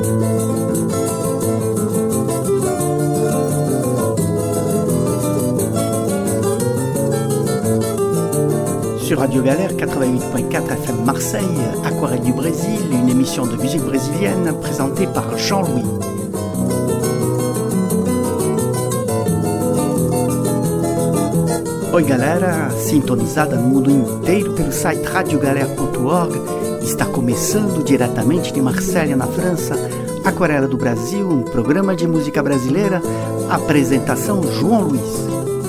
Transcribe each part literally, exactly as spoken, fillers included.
Sur Radio Galère quatre-vingt-huit point quatre F M Marseille, Aquarelle du Brésil, une émission de musique brésilienne présentée par Jean-Louis. Oi galera, sintonizada no mundo inteiro pelo site radio galère ponto org, está começando diretamente de Marselha, na França, Aquarela do Brasil, um programa de música brasileira, apresentação João Luiz.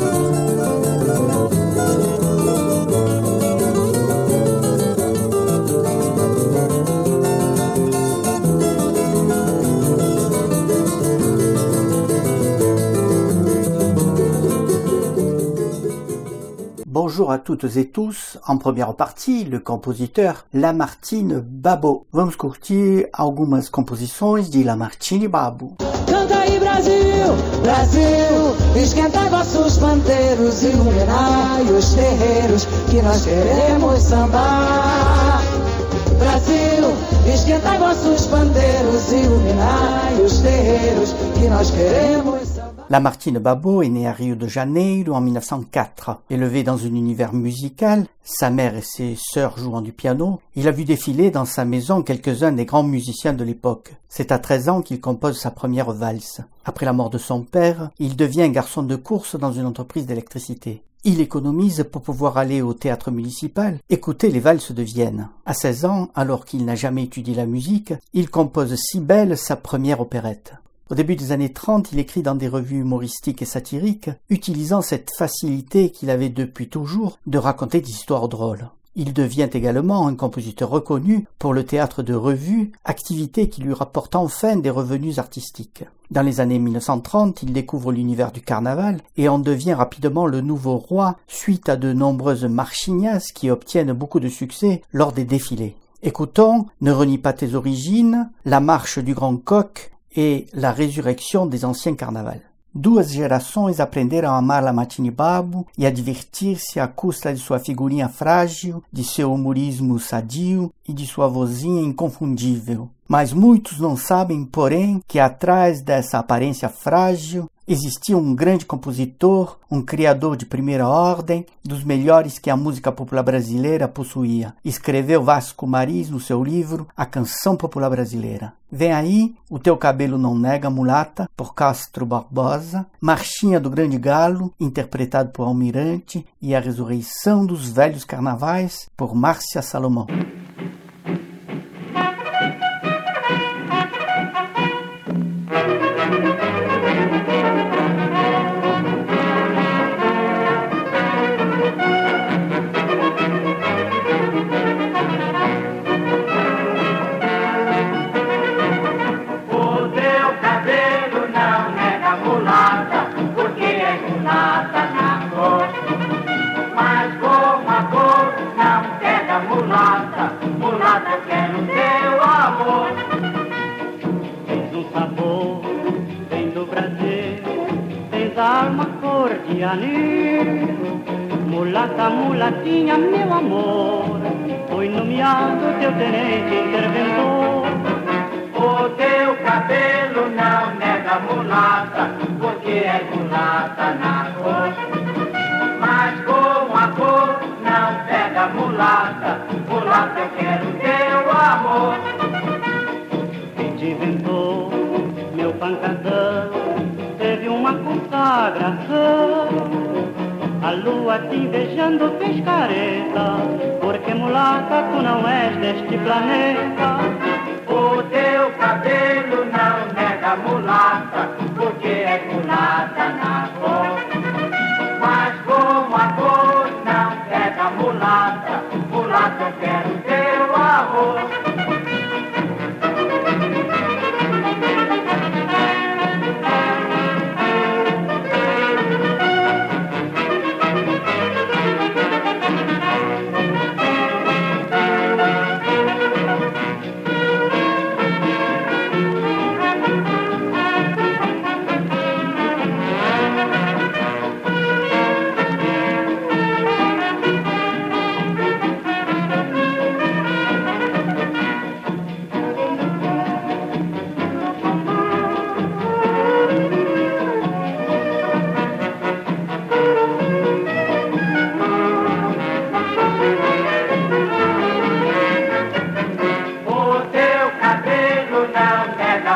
Bonjour à toutes et tous. En première partie, le compositeur Lamartine Babo. Vamos curtir algumas composições de Lamartine Babo. Canta aí Brasil, Brasil, esquenta vossos pandeiros, iluminai os terreiros que nós queremos sambar. Brasil, esquenta vossos pandeiros, iluminai os terreiros que nós queremos sambar. Lamartine Babo est né à Rio de Janeiro en mille neuf cent quatre. Élevé dans un univers musical, sa mère et ses sœurs jouant du piano, il a vu défiler dans sa maison quelques-uns des grands musiciens de l'époque. C'est à treize ans qu'il compose sa première valse. Après la mort de son père, il devient garçon de course dans une entreprise d'électricité. Il économise pour pouvoir aller au théâtre municipal, écouter les valses de Vienne. À seize ans, alors qu'il n'a jamais étudié la musique, il compose Cybèle, sa première opérette. Au début des années trente, il écrit dans des revues humoristiques et satiriques, utilisant cette facilité qu'il avait depuis toujours de raconter des histoires drôles. Il devient également un compositeur reconnu pour le théâtre de revue, activité qui lui rapporte enfin des revenus artistiques. Dans les années mille neuf cent trente, il découvre l'univers du carnaval et en devient rapidement le nouveau roi suite à de nombreuses marchignas qui obtiennent beaucoup de succès lors des défilés. Écoutons « Ne renie pas tes origines »,« La marche du grand coq » et la résurrection des anciens carnavals. Duas gerações aprenderam a amar Lamartine Babo e a divertir-se à custa de sua figurinha frágil, de seu humorismo sadio e de sua vozinha inconfundível. Mas muitos não sabem, porém, que atrás dessa aparência frágil existia um grande compositor, um criador de primeira ordem, dos melhores que a música popular brasileira possuía. Escreveu Vasco Maris no seu livro A Canção Popular Brasileira. Vem aí O Teu Cabelo Não Nega, Mulata, por Castro Barbosa, Marchinha do Grande Galo, interpretado por Almirante, e A Ressurreição dos Velhos Carnavais, por Márcia Salomão. Mulata, mulatinha, meu amor, foi nomeado teu tenente interventor. O teu cabelo não nega mulata, porque é mulata na cor. Mas como a cor não pega mulata, mulata eu quero teu amor. Quem te inventou, meu pancadão, teve uma consagração. A lua te invejando fez careta, porque mulata tu não és deste planeta. O teu cabelo não nega mulata, porque é mulata na cor. Mas como a cor não pega mulata, mulata eu quero teu amor.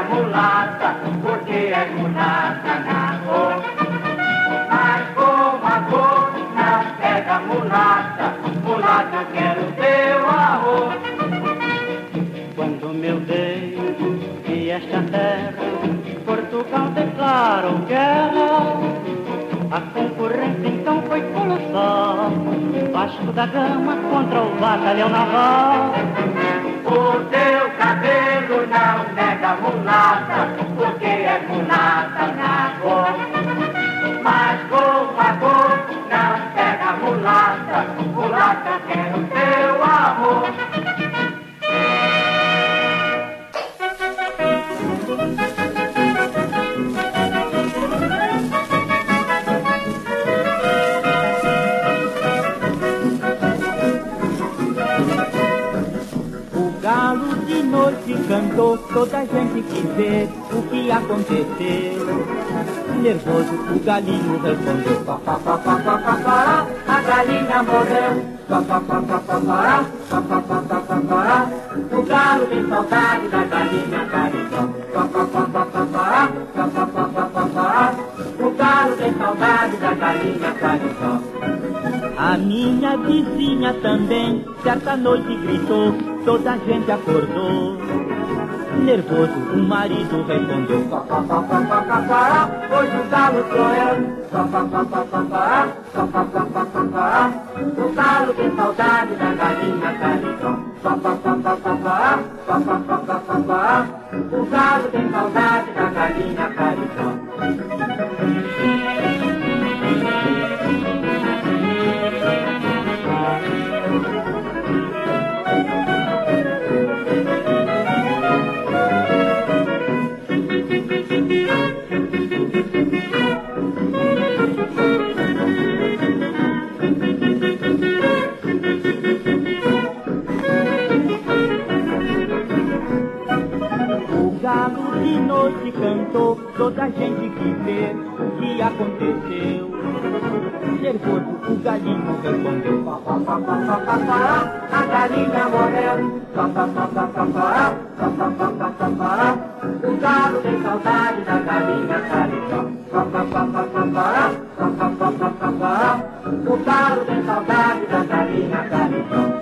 mulata, porque é mulata na cor. Mas como a cor não pega mulata, mulata eu quero teu amor. Quando meu Deus e esta terra, Portugal declarou guerra, a concorrência então foi colossal, Vasco da Gama contra o batalhão naval. O teu cabelo não nega mulata, porque é mulata na cor. Mas como a cor não pega mulata, mulata eu quero teu amor. Cantou, toda a gente quis ver o que aconteceu. Nervoso, o galinho respondeu: pá, pá, pá, pá, pá, pá, pá, a galinha morreu. Pá, pá, pá, pá, pá, pá, pá, pá, pá, pá, pá, pá, o galo tem saudade da galinha caritó. Pá, pá, pá, pá, pá, pá, pá, pá, pá, pá, pá, pá, o galo tem saudade da galinha caritó. A minha vizinha também, certa noite gritou, toda a gente acordou. Nervoso, o marido respondeu: pá, pá, pá, pá, pá, pá, pá, hoje o galo sou eu. Pá, pá, pá, pá, pá, pá, pá, pá, pá, pá, pá, pá, o galo tem saudade da galinha caritó. Pá, pá, pá, pá, pá, pá, pá, pá, pá, pá, pá, pá, o galo tem saudade da galinha caritó. Cantou, toda a gente quis ver o que aconteceu. Nervoso, o galinho respondeu: pá, pá, pá, pá, pá, pá, pá, a galinha morreu. Pá, pá, pá, pá, pá, pá, pá, pá, pá, pá, pá, pá, o galo tem saudade da galinha caritó. Pá, pá, pá, pá, pá, pá, pá, pá, pá, pá, pá, pá, o galo tem saudade da galinha caritó.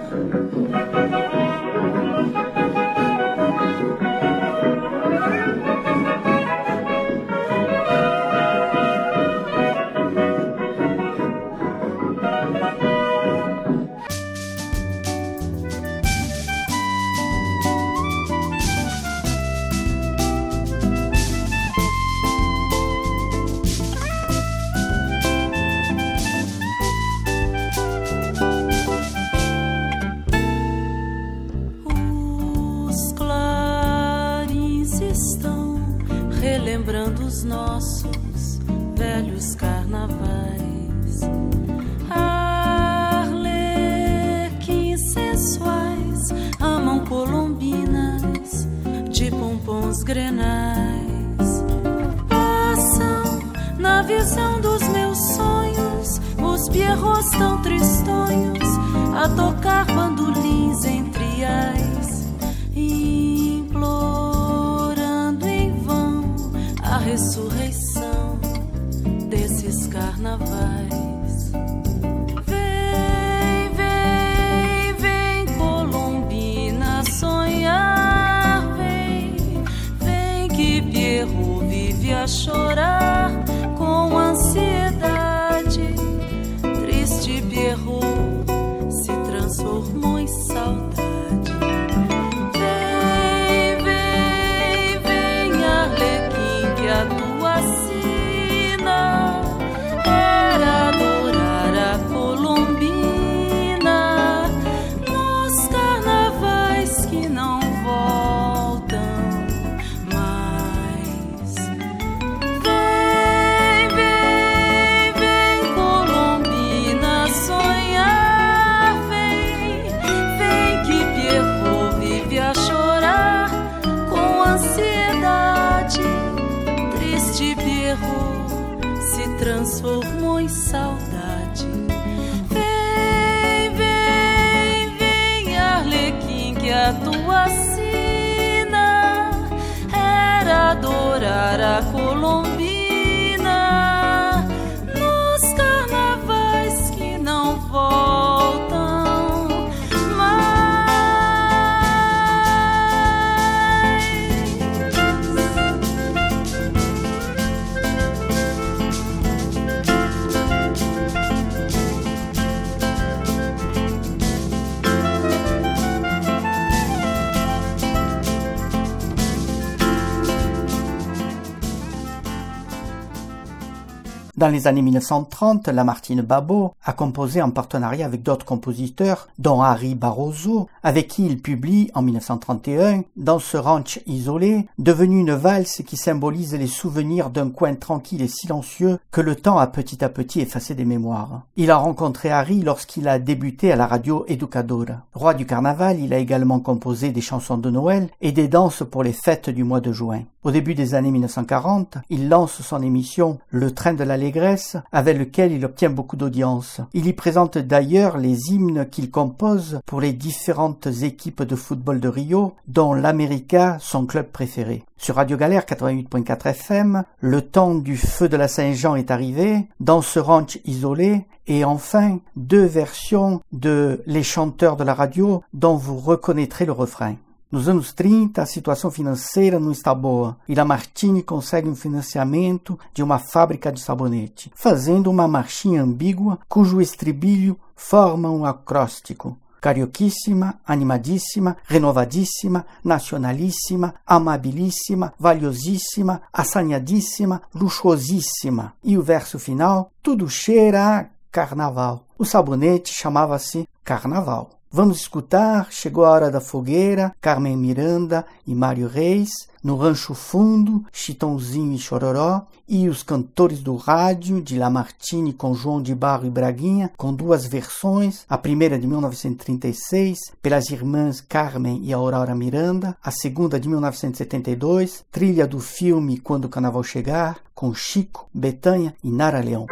Relembrando os nossos velhos carnavais, arlequins sensuais amam colombinas de pompons grenais. Passam na visão dos meus sonhos os pierrots tão tristonhos a tocar bandolins entre ais, implorando em vão a ressurreição desses carnavais. Vem, vem, vem, Colombina, sonhar. Vem, vem que Pierrot vive a chorar com ansiedade. Triste Pierrot se transformou em saudade. Vem, vem, vem, Arlequim, que a tua sina era adorar a Colombina nos carnavais que não voltam mais. Vem, vem, vem, Colombina, sonhar. Vem, vem que Pierrot vive a chorar com ansiedade. Triste Pierrot se transformou em saudade. Vem, vem, vem, Arlequim, que a tua sina era da Colombina, nos carnavais que não voltam mais. Dans les années mille neuf cent trente, Lamartine Babo a composé en partenariat avec d'autres compositeurs, dont Harry Barroso, avec qui il publie en mille neuf cent trente et un « Dans ce ranch isolé », devenu une valse qui symbolise les souvenirs d'un coin tranquille et silencieux que le temps a petit à petit effacé des mémoires. Il a rencontré Harry lorsqu'il a débuté à la radio Educadora. Roi du carnaval, il a également composé des chansons de Noël et des danses pour les fêtes du mois de juin. Au début des années mille neuf cent quarante, il lance son émission « Le train de l'allégresse » avec lequel il obtient beaucoup d'audience. Il y présente d'ailleurs les hymnes qu'il compose pour les différentes équipes de football de Rio, dont l'América, son club préféré. Sur Radio Galère quatre-vingt-huit virgule quatre F M, le temps du feu de la Saint-Jean est arrivé, Dans ce ranch isolé, et enfin deux versions de Les chanteurs de la radio dont vous reconnaîtrez le refrain. Nos anos trinta, a situação financeira não está boa e Lamartine consegue um financiamento de uma fábrica de sabonete, fazendo uma marchinha ambígua cujo estribilho forma um acróstico. Carioquíssima, animadíssima, renovadíssima, nacionalíssima, amabilíssima, valiosíssima, assanhadíssima, luxuosíssima. E o verso final, tudo cheira a carnaval. O sabonete chamava-se Carnaval. Vamos escutar Chegou a Hora da Fogueira, Carmen Miranda e Mário Reis, No Rancho Fundo, Chitãozinho e Chororó, e os cantores do rádio de Lamartine com João de Barro e Braguinha, com duas versões, a primeira de mil novecentos e trinta e seis, pelas irmãs Carmen e Aurora Miranda, a segunda de mil novecentos e setenta e dois, trilha do filme Quando o Carnaval Chegar, com Chico, Betânia e Nara Leão.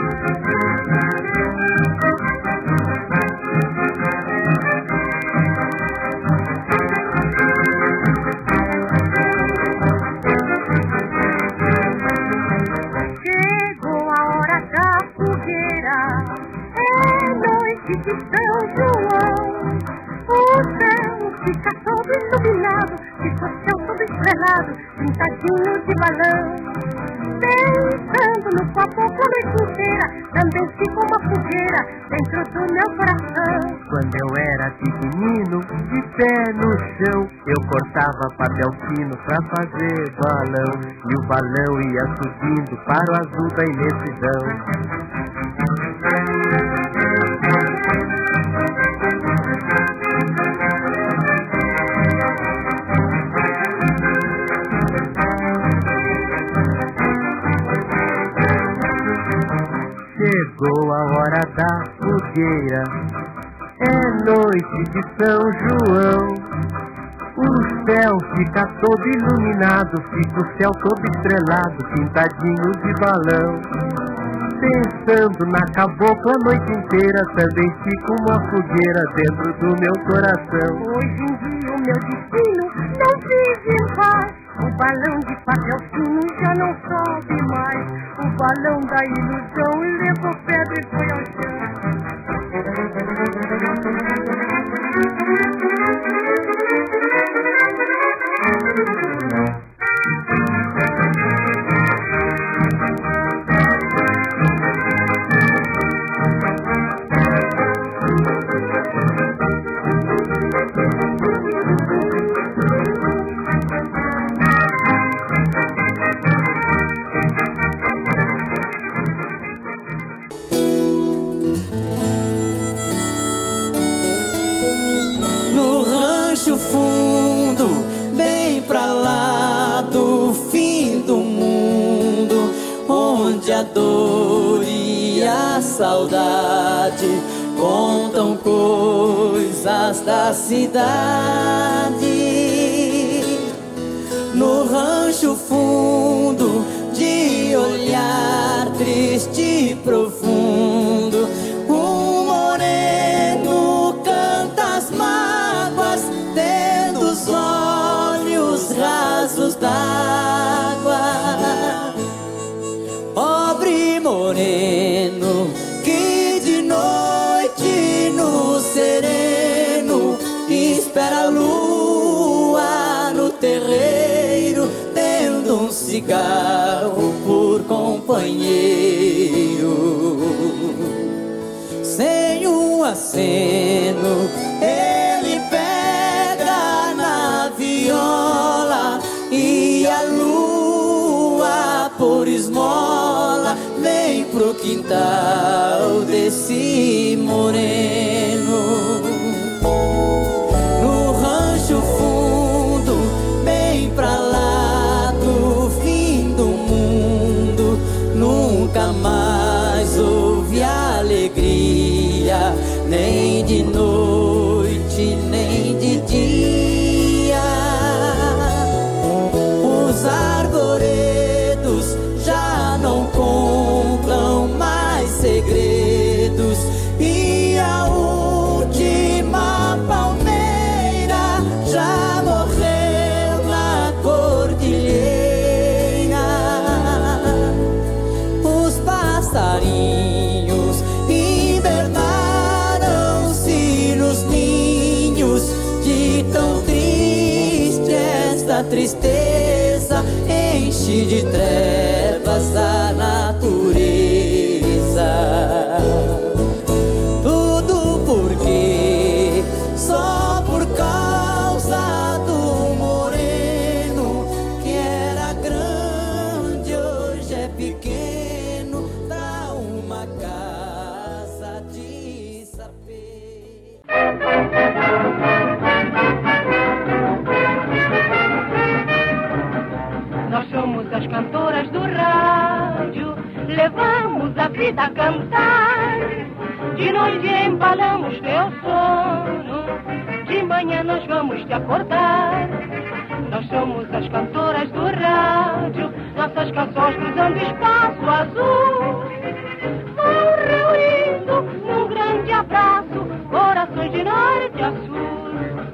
De São João, o céu fica todo iluminado, fica o céu todo estrelado, pintadinho de balão. Pensando no copo com a noite inteira, também fica uma fogueira dentro do meu coração. Quando eu era pequenino, de pé no chão, eu cortava papel fino pra fazer balão, e o balão ia subindo para o azul da imensidão. Chegou a hora da fogueira, é noite de São João. O céu fica todo iluminado, fica o céu todo estrelado, pintadinho de balão. Pensando na cabocla a noite inteira, também fica uma fogueira dentro do meu coração. Hoje em dia o meu destino não vive em paz, o balão de papel fino já não sobe mais, o balão da ilusão levou pedra e foi ao chão. A dor e a saudade contam coisas da cidade. No rancho fundo, de olhar triste e profundo, um moreno canta as mágoas, tendo os olhos rasos d'água. cigarro por companheiro. Sem um aceno, ele pega na viola e a lua por esmola vem pro quintal desse moreno. No rancho fundo, bem pra lá do fim do mundo, nunca mais houve alegria, nem de noite, nem de dia. Os arvoredos já não contam mais segredos e a última palmeira já morreu na cordilheira. Os passarinhos hibernaram-se nos ninhos, de tão triste esta tristeza enche de trevas a natureza. Tudo porque só por causa do moreno, que era grande, hoje é pequeno, dá uma casa de sapê. Nós somos as cantoras do rádio, levamos a vida a cantar. De noite embalamos teu sono, de manhã nós vamos te acordar. Nós somos as cantoras do rádio, nossas canções cruzando espaço azul, vão reunindo num grande abraço corações de norte a sul.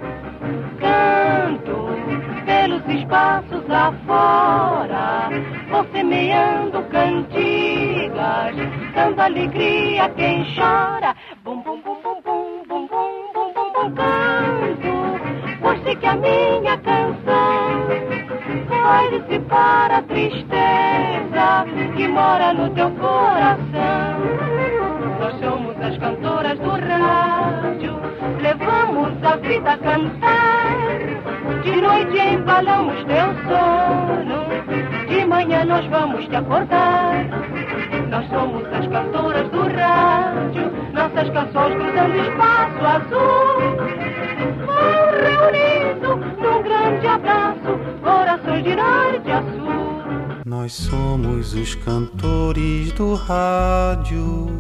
Canto pelos espaços afora, vou semeando cantigas, dando alegria a quem chora. Bum, bum, bum, bum, bum, bum, bum, bum, bum, bum, canto, pois sei que a minha canção vai dissipar a tristeza que mora no teu coração. Nós somos as cantoras do rádio, levamos a vida a cantar. De noite embalamos teu sono, de manhã nós vamos te acordar. Nós somos as cantoras do rádio, nossas canções cruzando espaço azul, vão reunindo num grande abraço corações de norte a sul. Nós somos os cantores do rádio,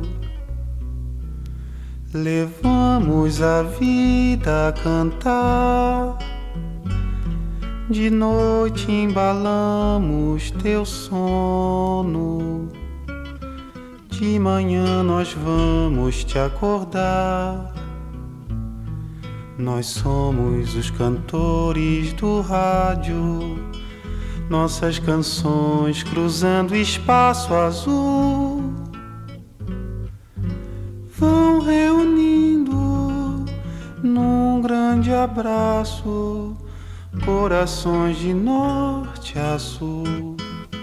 levamos a vida a cantar. De noite embalamos teu sono, de manhã nós vamos te acordar. Nós somos os cantores do rádio, nossas canções cruzando espaço azul, vão reunindo num grande abraço corações de norte a sul.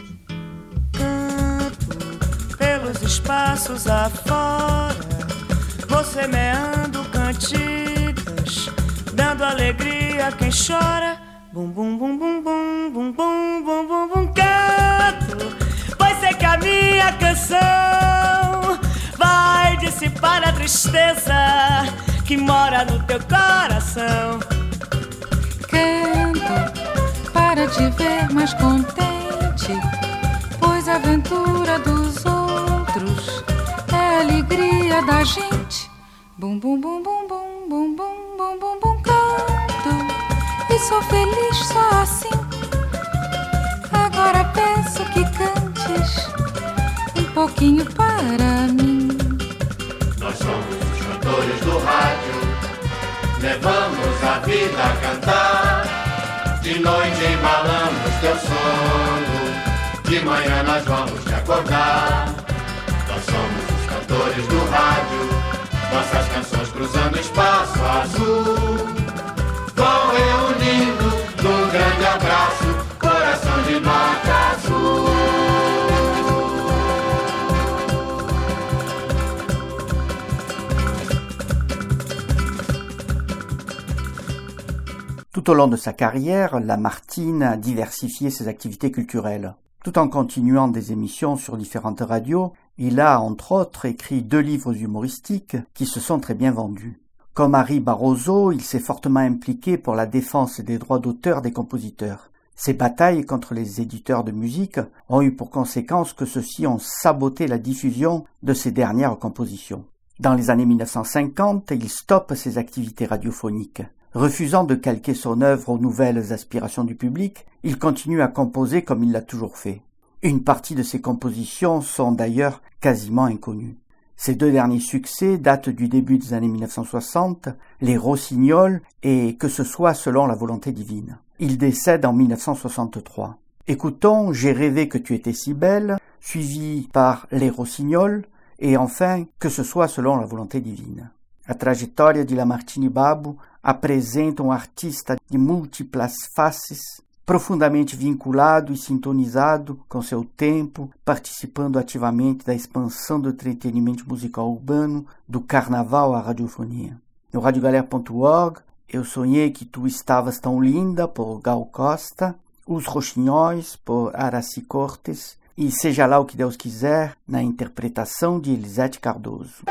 Canto pelos espaços afora, vou semeando cantigas, dando alegria a quem chora. Bum, bum, bum, bum, bum, bum, bum, bum, bum, bum. Canto, pois sei que a minha canção vai dissipar a tristeza que mora no teu coração. Canto para te ver mais contente, pois a aventura dos outros é a alegria da gente. Bum, bum, bum, bum, bum, bum, bum, bum, bum, bum. Canto e sou feliz só assim. Agora peço que cantes um pouquinho para mim. Nós somos os cantores do rádio, levamos a vida a cantar. De noite embalamos teu sono, de manhã nós vamos te acordar. Nós somos os cantores do rádio, nossas canções cruzando espaço azul, vão reunindo num grande abraço coração de norte a sul. Tout au long de sa carrière, Lamartine a diversifié ses activités culturelles. Tout en continuant des émissions sur différentes radios, il a, entre autres, écrit deux livres humoristiques qui se sont très bien vendus. Comme Harry Barroso, il s'est fortement impliqué pour la défense des droits d'auteur des compositeurs. Ces batailles contre les éditeurs de musique ont eu pour conséquence que ceux-ci ont saboté la diffusion de ses dernières compositions. Dans les années mille neuf cent cinquante, il stoppe ses activités radiophoniques. Refusant de calquer son œuvre aux nouvelles aspirations du public, il continue à composer comme il l'a toujours fait. Une partie de ses compositions sont d'ailleurs quasiment inconnues. Ses deux derniers succès datent du début des années mille neuf cent soixante, Les Rossignols et Que ce soit selon la volonté divine. Il décède en mille neuf cent soixante-trois. Écoutons J'ai rêvé que tu étais si belle, suivi par Les Rossignols, et enfin Que ce soit selon la volonté divine. A trajetória de Lamartine Babo apresenta um artista de múltiplas faces, profundamente vinculado e sintonizado com seu tempo, participando ativamente da expansão do entretenimento musical urbano, do carnaval à radiofonia. No radiogalera ponto org, Eu Sonhei Que Tu Estavas Tão Linda, por Gal Costa, Os Roxinhóis, por Araci Cortes, e Seja Lá o que Deus Quiser, na interpretação de Elisete Cardoso.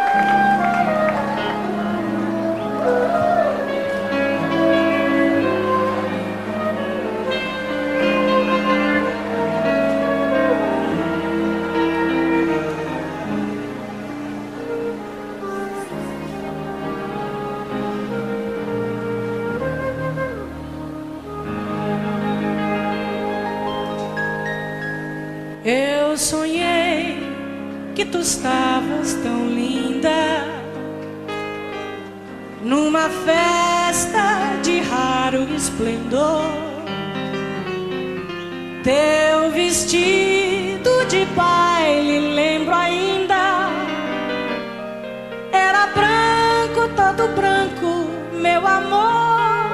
Eu sonhei que tu estavas tão linda numa festa de raro esplendor. Teu vestido de baile lembro ainda, era branco, todo branco, meu amor.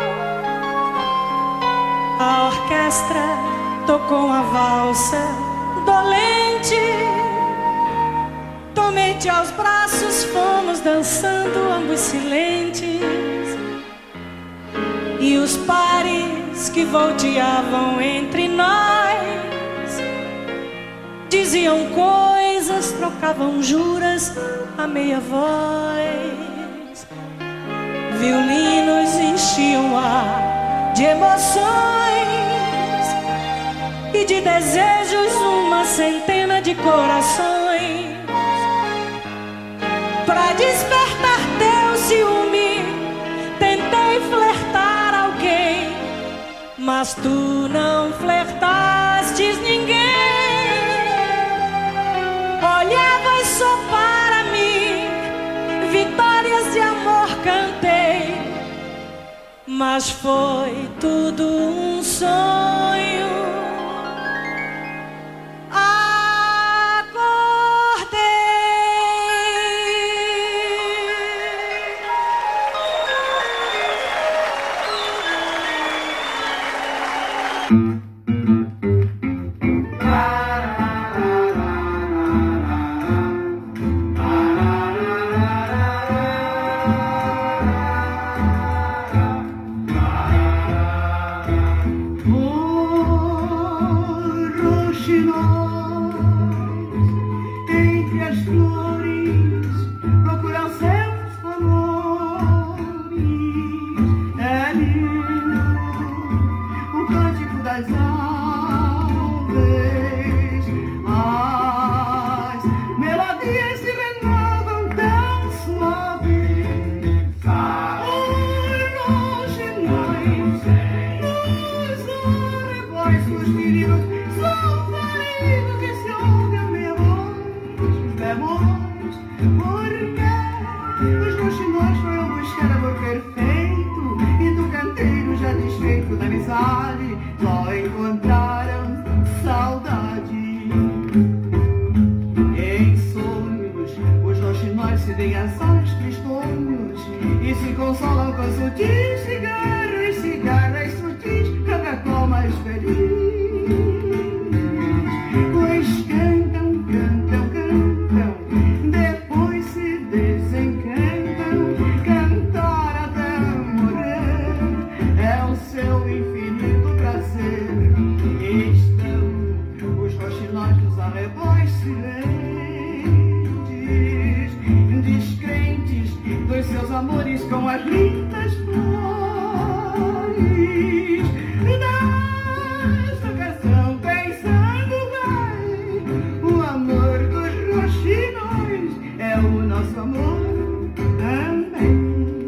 A orquestra tocou a valsa dolente, tomei-te aos braços, fomos dançando ambos silentes, e os pares que volteavam entre nós diziam coisas, trocavam juras a meia voz. Violinos enchiam o ar de emoções e de desejos uma centena de corações. Pra despertar teu ciúme tentei flertar alguém, mas tu não flertastes ninguém. Olhavas só para mim, vitórias de amor cantei, mas foi tudo um sonho. Ooh. voz silentes, descrentes dos seus amores com as lindas flores. Nesta canção pensando bem, o amor dos roxinóis é o nosso amor também.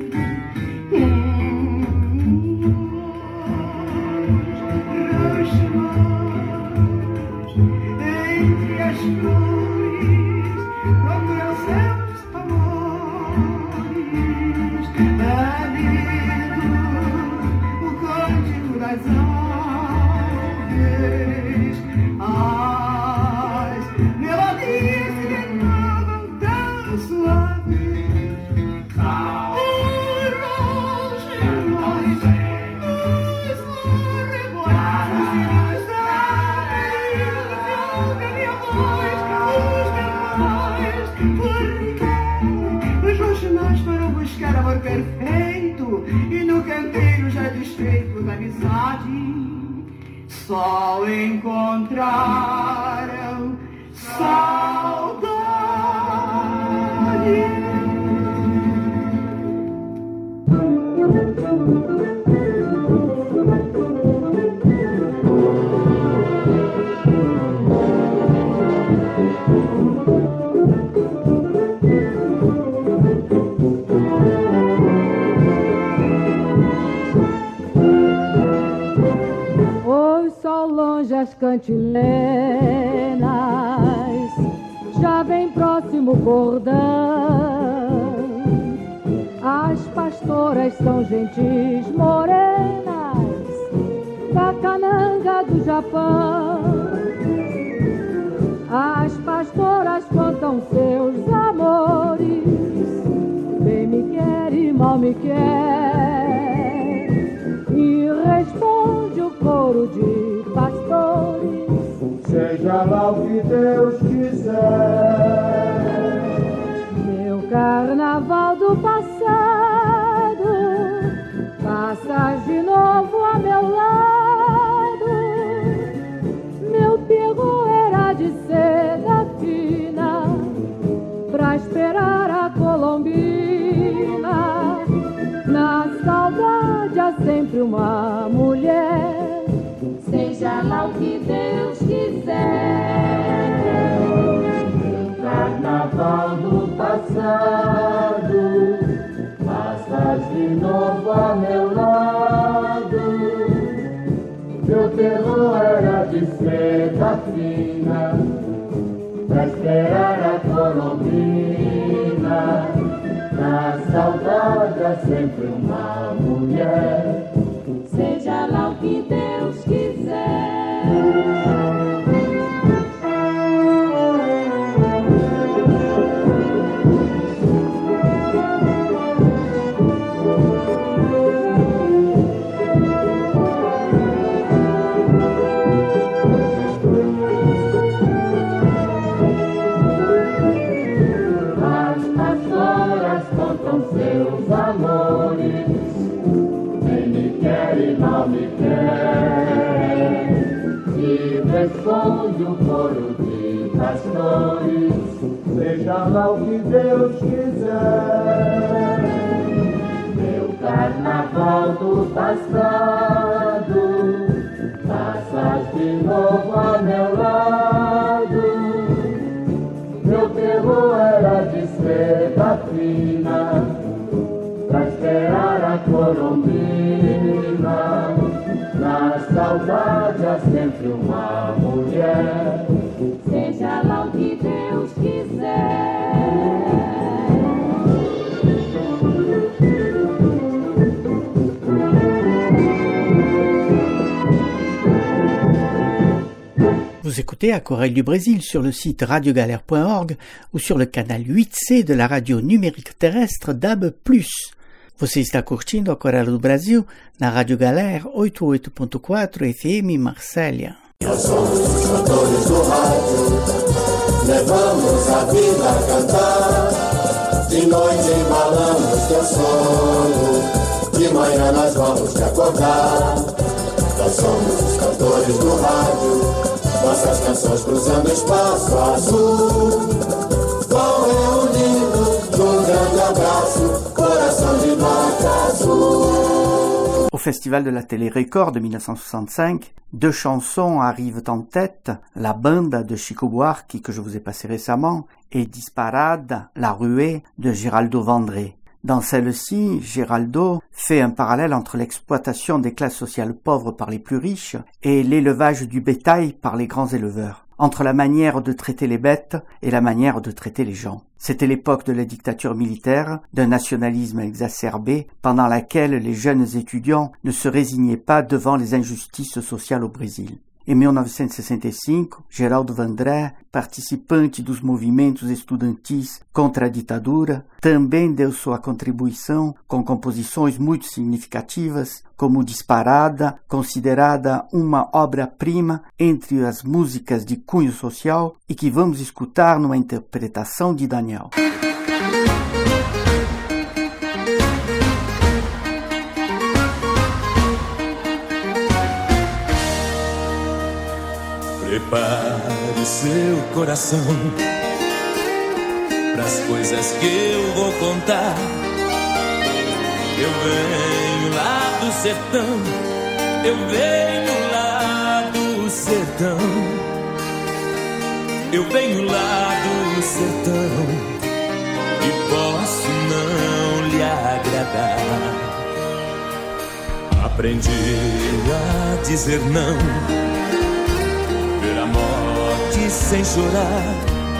Perfeito, e no canteiro já desfeito da amizade só encontraram saudade. As cantilenas já vem próximo o cordão. As pastoras são gentis morenas da cananga do Japão. As pastoras contam seus amores, bem me quer e mal me quer, e responde o coro de pastores, seja lá o que Deus quiser. Meu carnaval do passado passas de novo a meu lado. Meu perro era de seda fina pra esperar a colombina. Na saudade há sempre uma mulher, seja lá o que Deus quiser. No carnaval do passado passas de novo a meu lado. Meu terror era de seda fina pra esperar a colombina. Na saudade há sempre uma mulher, seja lá o que Deus quiser. As pastoras contam seus amores, bem me quer e mal me quer, e responde o coro de pastores, seja lá o que Deus quiser. Meu carnaval do passado passas de novo a meu lado. Meu terror era de seda fina pra esperar a colombina. Na saudade há sempre uma mulher, seja lá o que Deus quiser. Vous écoutez Aquarelle du Brésil sur le site radio galère point org ou sur le canal huit C de la radio numérique terrestre D A B plus. Você está curtindo Aquarelle do Brasil na Rádio Galera oitenta e oito ponto quatro F M Marsella. Nós somos os cantores do rádio, levamos a vida a cantar. De noite embalamos teu sono, de manhã nós vamos te acordar. Nós somos os cantores do rádio, nós nossas canções cruzando espaço azul vão reunindo num grande abraço, coração de norte azul. Au Festival de la Télé-Record de mille neuf cent soixante-cinq, deux chansons arrivent en tête, La Banda de Chico Buarque, que je vous ai passé récemment, et Disparada, La Ruée de Geraldo Vandré. Dans celle-ci, Geraldo fait un parallèle entre l'exploitation des classes sociales pauvres par les plus riches et l'élevage du bétail par les grands éleveurs, entre la manière de traiter les bêtes et la manière de traiter les gens. C'était l'époque de la dictature militaire, d'un nationalisme exacerbé, pendant laquelle les jeunes étudiants ne se résignaient pas devant les injustices sociales au Brésil. Em mil novecentos e sessenta e cinco, Geraldo Vandré, participante dos movimentos estudantis contra a ditadura, também deu sua contribuição com composições muito significativas, como Disparada, considerada uma obra-prima entre as músicas de cunho social e que vamos escutar numa interpretação de Daniel. Prepare o seu coração pras coisas que eu vou contar. Eu venho lá do sertão, eu venho lá do sertão, eu venho lá do sertão e posso não lhe agradar. Aprendi a dizer não, ver a morte sem chorar,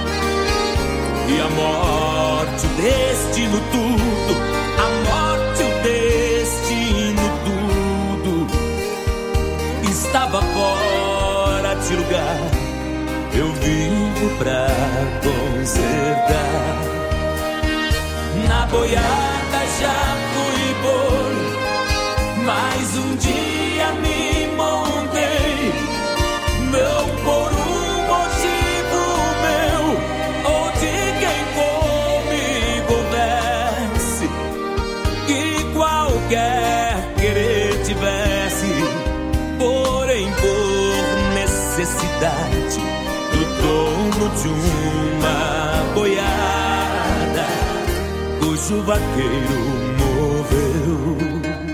e a morte, o destino, tudo, a morte, o destino, tudo, estava fora de lugar. Eu vivo pra consertar. Na boiada já fui boi, mas um dia me montei, não por um motivo meu ou de quem comigo houvesse, que qualquer querer tivesse, porém por necessidade do dono de uma boiada, cujo vaqueiro moveu.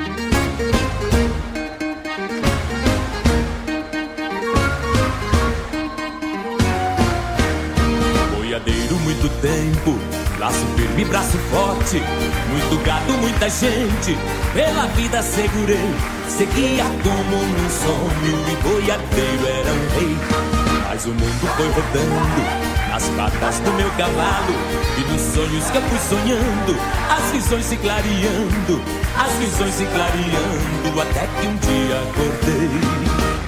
Muito tempo, laço firme, braço forte, muito gado, muita gente, pela vida segurei, seguia como num sonho e boiadeiro era um rei. Mas o mundo foi rodando nas patas do meu cavalo, e nos sonhos que eu fui sonhando, as visões se clareando, as visões se clareando, até que um dia acordei.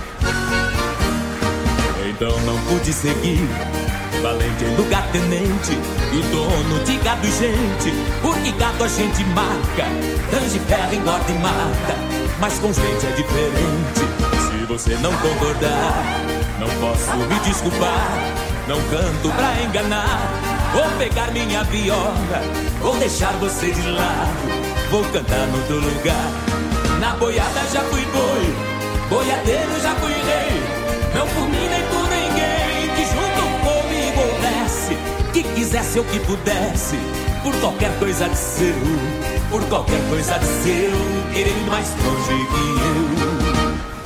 Então não pude seguir, valente em lugar tenente e dono de gado e gente, porque gado a gente marca, tange ferro, engorda e mata, mas com gente é diferente. Se você não concordar, não posso me desculpar, não canto pra enganar, vou pegar minha viola, vou deixar você de lado, vou cantar no outro lugar. Na boiada já fui boi, boiadeiro já fui rei, não por mim nem por ninguém, que junto comigo houvesse, que quisesse ou que pudesse, por qualquer coisa de seu, por qualquer coisa de seu, querer ir mais longe que eu.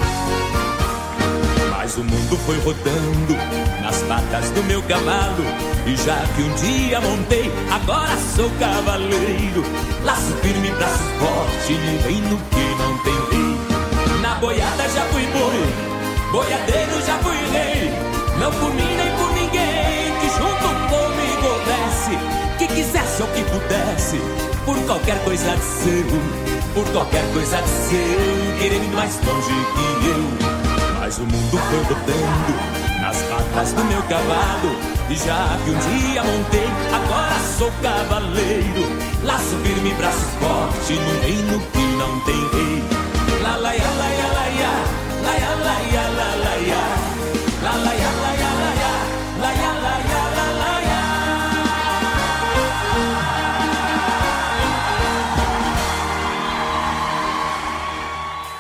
Mas o mundo foi rodando nas patas do meu cavalo, e já que um dia montei, agora sou cavaleiro, laço firme, braço forte, no reino que não tem rei. Na boiada já fui boi, boiadeiro já fui rei, não por mim nem por ninguém, que junto comigo houvesse, que quisesse ou que pudesse, por qualquer coisa de seu, por qualquer coisa de seu, querer ir mais longe que eu. Mas o mundo foi rodando nas patas do meu cavalo, e já que um dia montei, agora sou cavaleiro, laço firme, braço forte, no reino que não tem rei. La la ya la ya la ya, la ya la ya la la ya, la la ya la ya la ya, la ya la ya la la ya.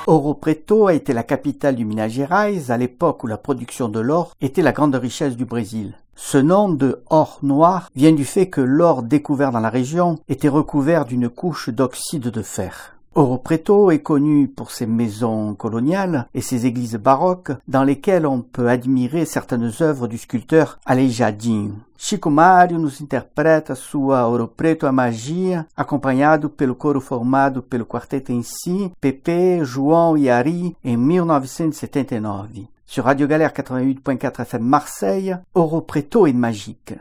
Ouro Preto a été la capitale du Minas Gerais à l'époque où la production de l'or était la grande richesse du Brésil. Ce nom de or noir vient du fait que l'or découvert dans la région était recouvert d'une couche d'oxyde de fer. Ouro Preto est connu pour ses maisons coloniales et ses églises baroques dans lesquelles on peut admirer certaines œuvres du sculpteur Aleijadinho. Chico Mário nos interpreta sua Ouro Preto é Magia, acompanhado pelo coro formado pelo quarteto em si, Pepe, João e Ari, em mil novecentos e setenta e nove. Sur Radio Galère quatre-vingt-huit point quatre F M Marseille, Ouro Preto est magique.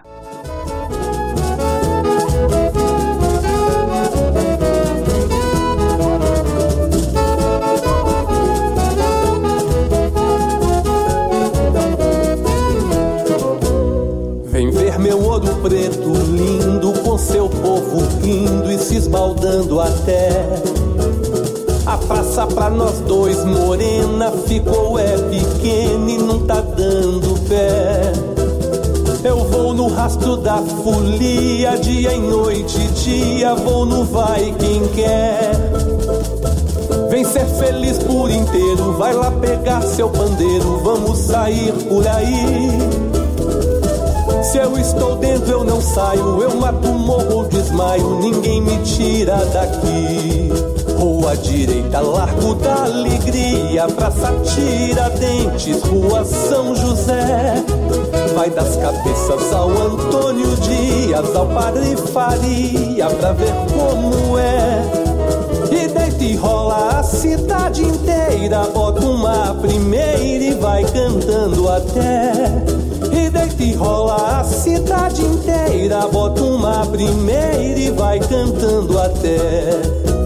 Vem ver meu ouro preto lindo, com seu povo rindo e se esbaldando até. A praça pra nós dois, morena, ficou é pequena e não tá dando pé. Eu vou no rastro da folia, dia e noite, dia, vou no vai quem quer. Vem ser feliz por inteiro, vai lá pegar seu pandeiro, vamos sair por aí. Se eu estou dentro eu não saio, eu mato, morro, desmaio, ninguém me tira daqui. Rua direita, Largo da Alegria, Praça Tiradentes, Rua São José. Vai das cabeças ao Antônio Dias, ao Padre Faria, pra ver como é. E deita e rola a cidade inteira, bota uma primeira e vai cantando até. E deita e rola a cidade inteira, bota uma primeira e vai cantando até.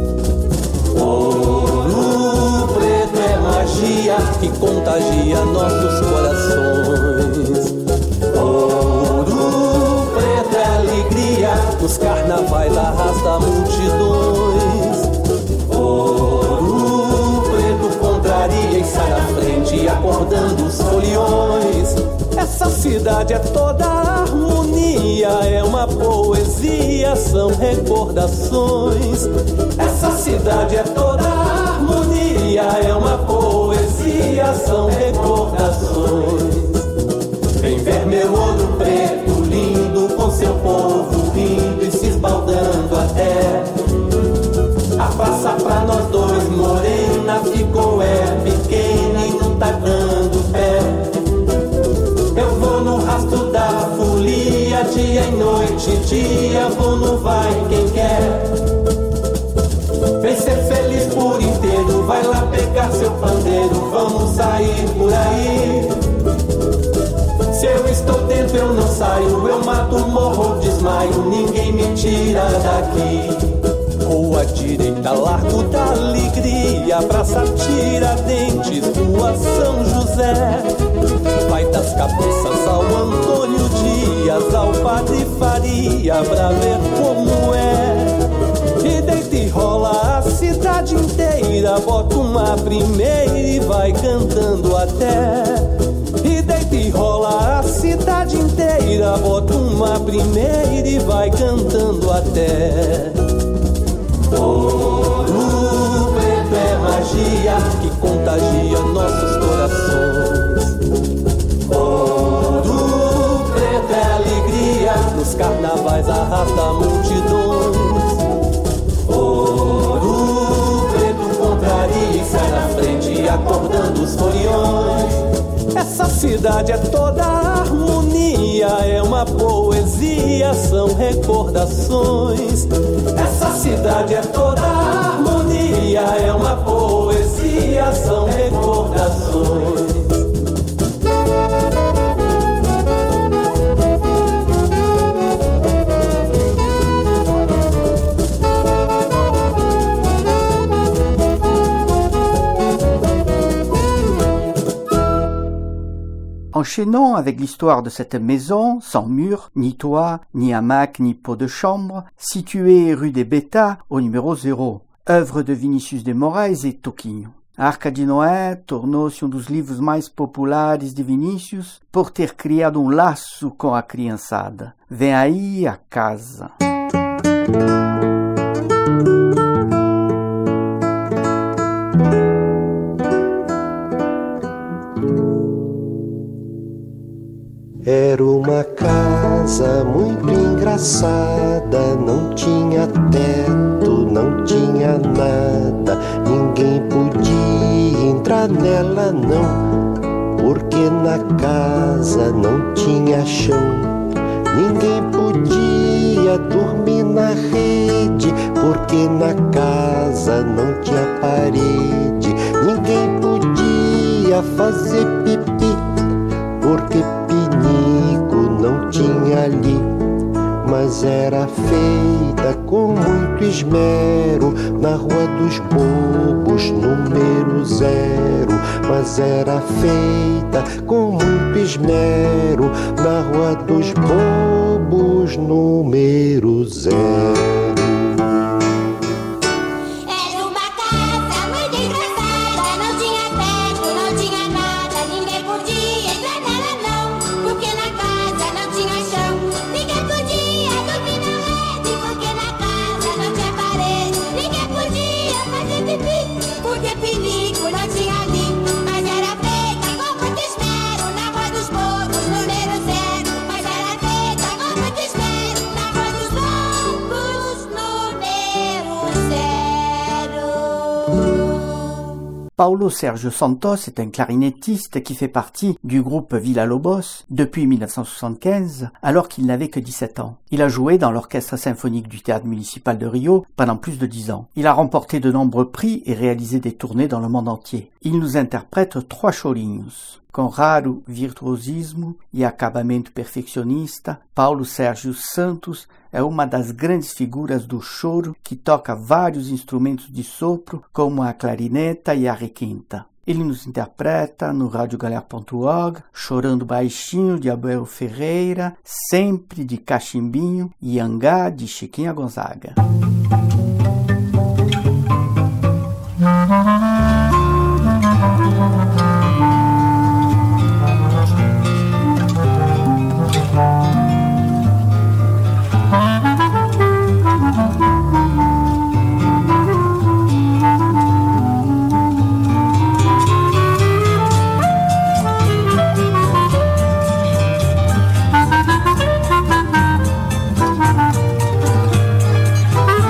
Ouro preto é magia que contagia nossos corações. Ouro preto é alegria, nos carnavais arrasta multidões. Ouro preto contraria e sai à frente, acordando os foliões. Essa cidade é toda harmonia, é uma poesia, são recordações. Essa cidade é toda harmonia, é uma poesia, são recordações. Vem ver meu ouro preto lindo, com seu povo rindo e se esbaldando até. A praça pra nós dois, morena, ficou é pequena e não tá dando pé. Eu vou no rastro da folia, dia e noite, dia, vou no vai quem quer. Vem ser feliz por inteiro, vai lá pegar seu pandeiro, vamos sair por aí. Se eu estou dentro eu não saio, eu mato, morro, desmaio, ninguém me tira daqui. Rua direita, Largo da Alegria, Praça Tiradentes, Rua São José. Vai das cabeças ao Antônio Dias, ao Padre Faria, pra ver como é. E deita e rola a cidade inteira, bota uma primeira e vai cantando até. E deita e rola a cidade inteira, bota uma primeira e vai cantando até. Ouro preto é magia que contagia nossos corações. Ouro preto é alegria, nos carnavais arrasta multidões. Ouro preto contraria e sai na frente, acordando os foliões. Essa cidade é toda harmonia, é uma poesia, são recordações. Essa cidade é toda harmonia, é uma poesia, são recordações. Enchaînons avec l'histoire de cette maison, sans mur, ni toit, ni hamac, ni pot de chambre, située rue des Bêtas, au numéro zéro, œuvre de Vinícius de Moraes e Toquinho. A Arca de Noé tornou-se um dos livros mais populares de Vinícius por ter criado um laço com a criançada. Vem aí a casa. Era uma casa muito engraçada, não tinha teto, não tinha nada, ninguém podia entrar nela não, porque na casa não tinha chão, ninguém podia dormir na rede, porque na casa não tinha parede, ninguém podia fazer pipi, porque pinico não tinha ali, mas era feita com muito esmero na Rua dos Bobos, número zero. Mas era feita com muito esmero na Rua dos Bobos, número zero. Paulo Sérgio Santos est un clarinettiste qui fait partie du groupe Villa-Lobos depuis mille neuf cent soixante-quinze, alors qu'il n'avait que dix-sept ans. Il a joué dans l'orchestre symphonique du théâtre municipal de Rio pendant plus de dix ans. Il a remporté de nombreux prix et réalisé des tournées dans le monde entier. Il nous interprète trois chorinhos. Com raro virtuosismo e acabamento perfeccionista, Paulo Sérgio Santos é uma das grandes figuras do choro que toca vários instrumentos de sopro, como a clarineta e a requinta. Ele nos interpreta no rádio galera ponto org, Chorando Baixinho, de Abel Ferreira, Sempre, de Cachimbinho e Angá, de Chiquinha Gonzaga. Thank you.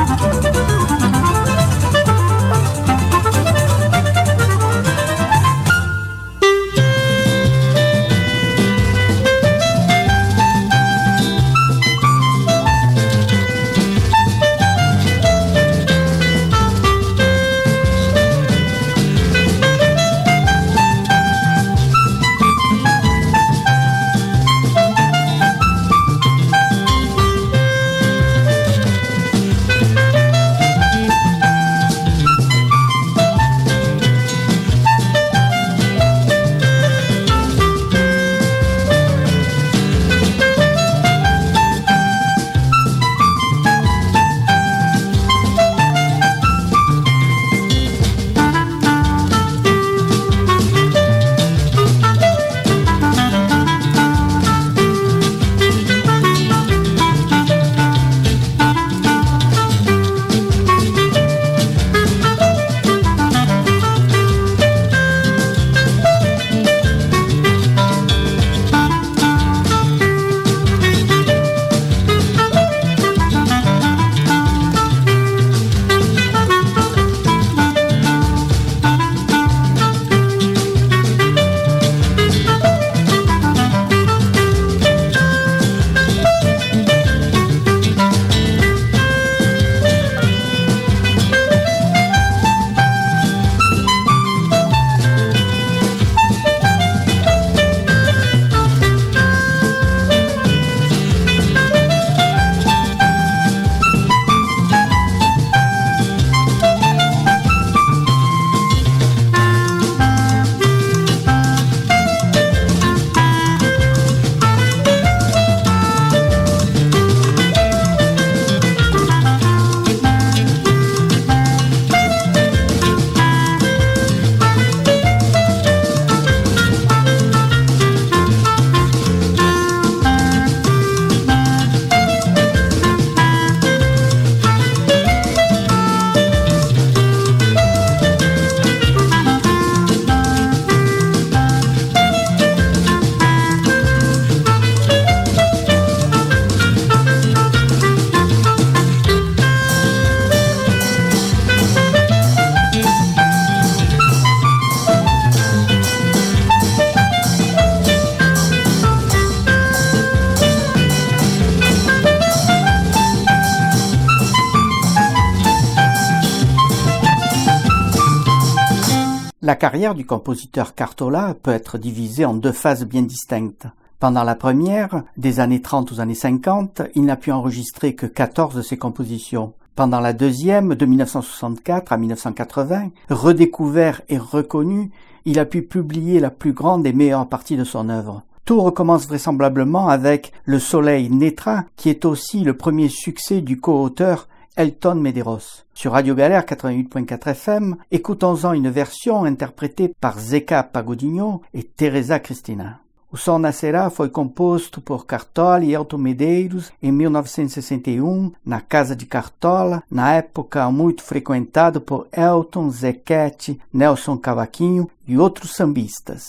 La carrière du compositeur Cartola peut être divisée en deux phases bien distinctes. Pendant la première, des années trente aux années cinquante, il n'a pu enregistrer que quatorze de ses compositions. Pendant la deuxième, de mille neuf cent soixante-quatre à mille neuf cent quatre-vingts, redécouvert et reconnu, il a pu publier la plus grande et meilleure partie de son œuvre. Tout recommence vraisemblablement avec Le Soleil naîtra, qui est aussi le premier succès du co-auteur Elton Medeiros. Sur Radio Galère quatre-vingt-huit point quatre F M, écoutons-en une version interprétée par Zeca Pagodinho et Teresa Cristina. O Sol Nascerá foi composto por Cartola e Elton Medeiros em mil novecentos e sessenta e um, na casa de Cartola, na época muito frequentado por Elton, Zequete, Nelson Cavaquinho e outros sambistas.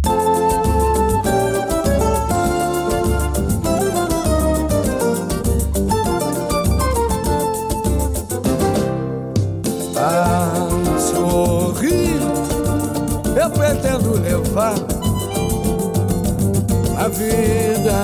A sorrir, eu pretendo levar a vida.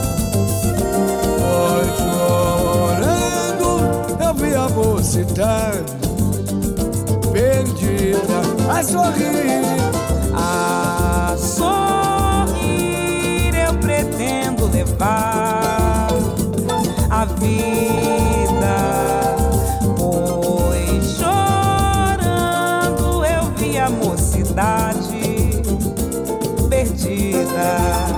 Foi chorando, eu vi a mocidade perdida. A sorrir, a sorrir, eu pretendo levar a vida. A mocidade perdida.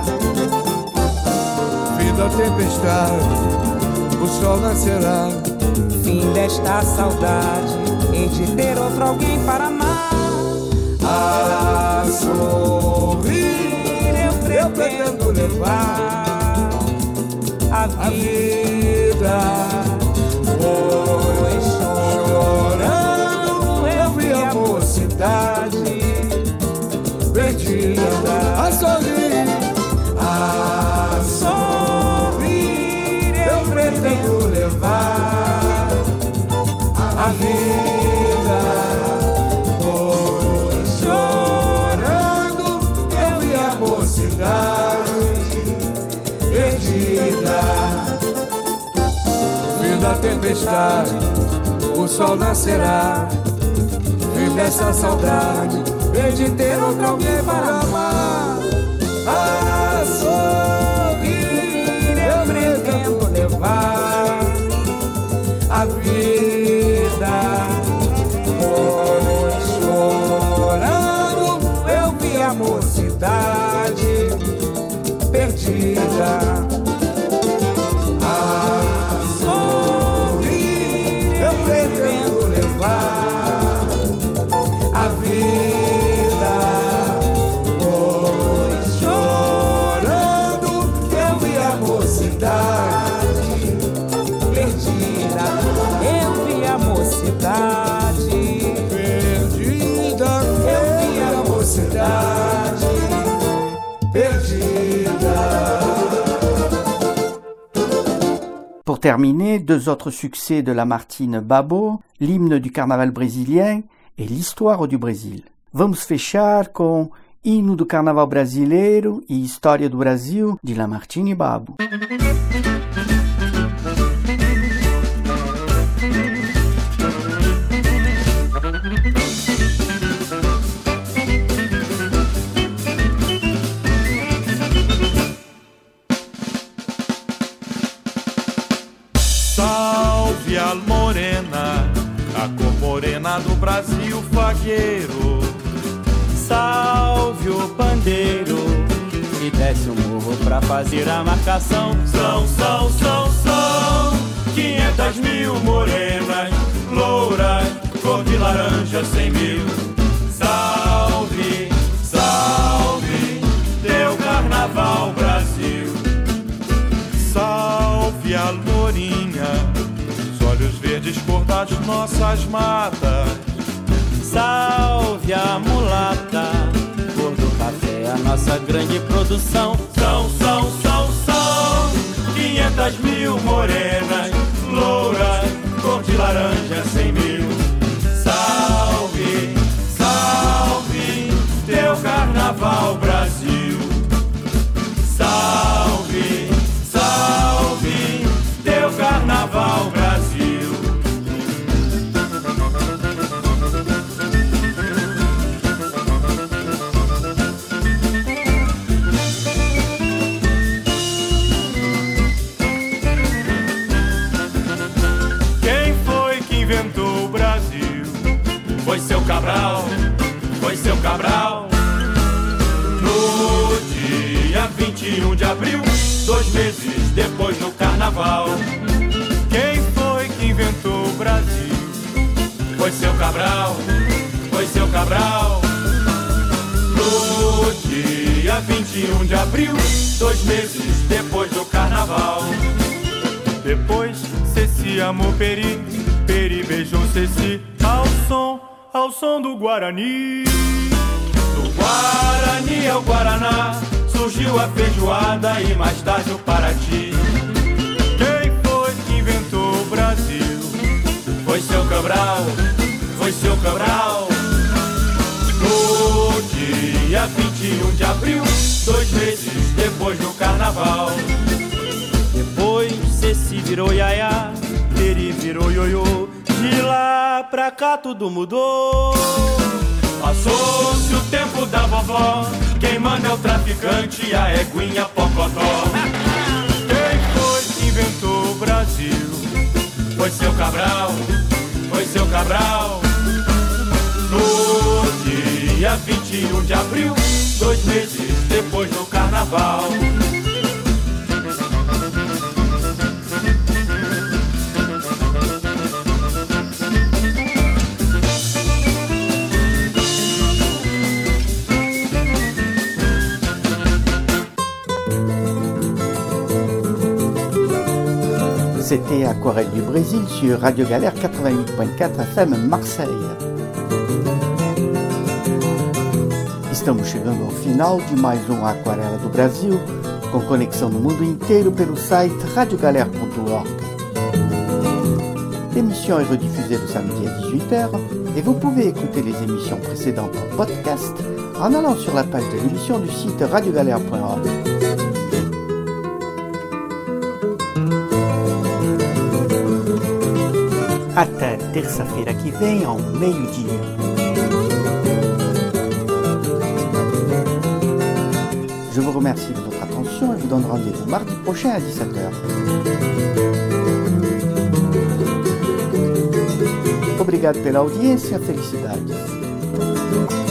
Vida tempestade, o sol nascerá. Fim desta saudade, hei de ter outro alguém para amar. A sorrir, eu pretendo, eu pretendo levar a vida. A vida. Foi chorando, eu vi a mocidade perdida. A sorrir, a sorrir, eu pretendo levar a vida. Foi chorando, eu vi a mocidade perdida. Fim da tempestade, o sol nascerá. Fim dessa saudade, vem de ter outra alguém para amar. A sorrir eu pretendo levar a vida. Foi chorando, eu vi a mocidade perdida. A sorrir eu pretendo levar a vida. Foi chorando, eu vi a mocidade perdida. Eu vi a mocidade perdida. Eu vi a mocidade perdida. Pour terminer, deux autres succès de Lamartine Babo, l'hymne du carnaval brésilien et l'histoire du Brasil. Vamos fechar com Hino do Carnaval Brasileiro e História do Brasil, de Lamartine Babo. Salve a morena, a cor morena do Brasil fagueiro. Salve o pandeiro e desce o morro pra fazer a marcação. São, são, são, são quinhentas mil morenas, louras, cor de laranja cem mil. Salve, salve, teu carnaval Brasil. Salve a lourinha, os olhos verdes cor das nossas matas. Salve a mulata, cor do café, a nossa grande produção. São, são, são, são quinhentas mil morenas, louras, cor de laranja cem mil. Salve, salve, teu carnaval Brasil. Salve, salve, teu carnaval Brasil. Foi seu Cabral, foi seu Cabral. No dia vinte e um de abril, dois meses depois do carnaval. Quem foi que inventou o Brasil? Foi seu Cabral, foi seu Cabral. No dia vinte e um de abril, dois meses depois do carnaval. Depois Ceci amou Peri, Peri beijou Ceci ao som, ao som do Guarani. Do Guarani ao Guaraná surgiu a feijoada e mais tarde o Paraty. Quem foi que inventou o Brasil? Foi seu Cabral, foi seu Cabral. No dia vinte e um de abril, dois meses depois do carnaval. Depois Ceci virou iaiá, Peri virou ioiô. De lá pra cá tudo mudou. Passou-se o tempo da vovó, quem manda é o traficante e a eguinha pocotó. Quem foi que inventou o Brasil? Foi seu Cabral, foi seu Cabral. No dia vinte e um de abril, dois meses depois do carnaval. C'était Aquarelle du Brésil sur Radio Galère quatre-vingt-huit point quatre F M Marseille. Estamos chegando ao final de mais um Aquarela do Brasil, com conexão no mundo inteiro pelo site radio galère ponto org. L'émission est rediffusée le samedi à dix-huit heures et vous pouvez écouter les émissions précédentes en podcast en allant sur la page de l'émission du site radio galère point org. Até terça-feira que vem ao meio-dia. Je vous remercie de votre attention et vous donne rendez-vous mardi prochain à dix-sept heures. Obrigado pela audiência, felicidades.